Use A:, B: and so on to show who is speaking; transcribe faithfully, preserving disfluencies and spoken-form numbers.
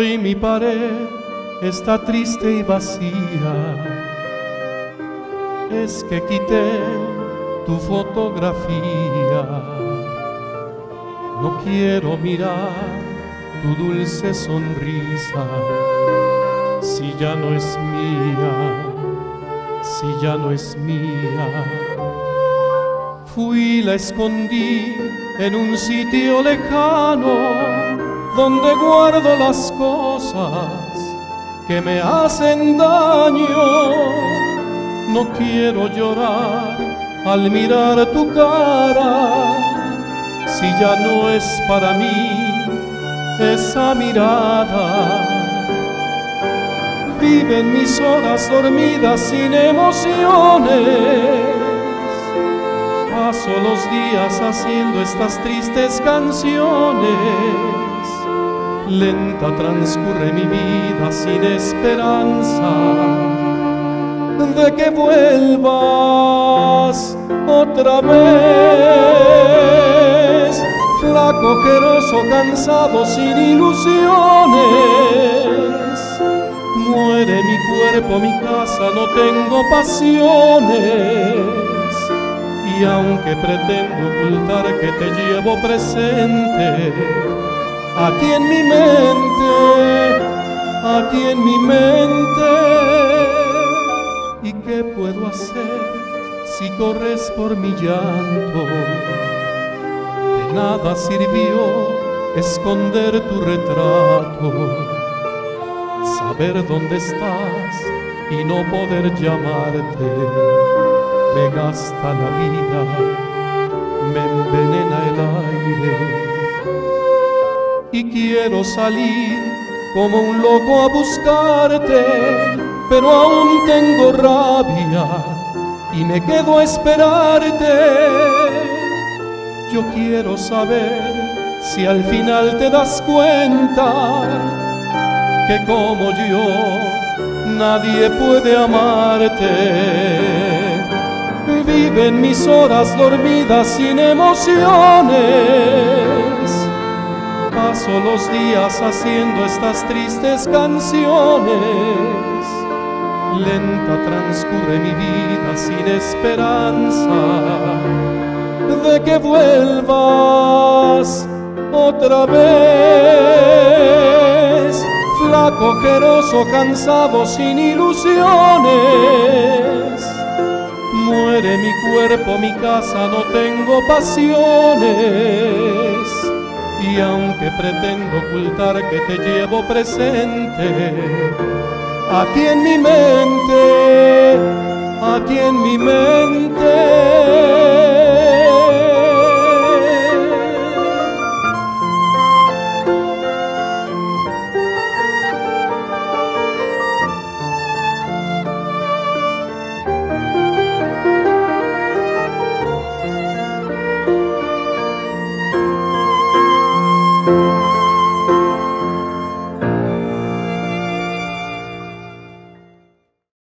A: Hoy mi pared está triste y vacía. Es que quité tu fotografía. No quiero mirar tu dulce sonrisa. Si ya no es mía, si ya no es mía. Fui, la escondí en un sitio lejano, donde guardo las cosas que me hacen daño. No quiero llorar al mirar tu cara, si ya no es para mí esa mirada. Viven mis horas dormidas sin emociones. Paso los días haciendo estas tristes canciones. Lenta transcurre mi vida sin esperanza de que vuelvas otra vez. Flaco, ojeroso, cansado, sin ilusiones. Muere mi cuerpo, mi casa, no tengo pasiones. Y aunque pretendo ocultar que te llevo presente, aquí en mi mente, aquí en mi mente. ¿Y qué puedo hacer si corres por mi llanto? De nada sirvió esconder tu retrato, saber dónde estás y no poder llamarte. Me gasta la vida, me envenena el aire. Y quiero salir como un loco a buscarte, pero aún tengo rabia y me quedo a esperarte. Yo quiero saber si al final te das cuenta que como yo nadie puede amarte. Viven mis horas dormidas sin emociones. Paso los días haciendo estas tristes canciones. Lenta transcurre mi vida sin esperanza de que vuelvas otra vez. Flaco, ojeroso, cansado, sin ilusiones. Muere mi cuerpo, mi casa, no tengo pasiones. Y aunque pretendo ocultar que te llevo presente, aquí en mi mente, aquí en mi mente.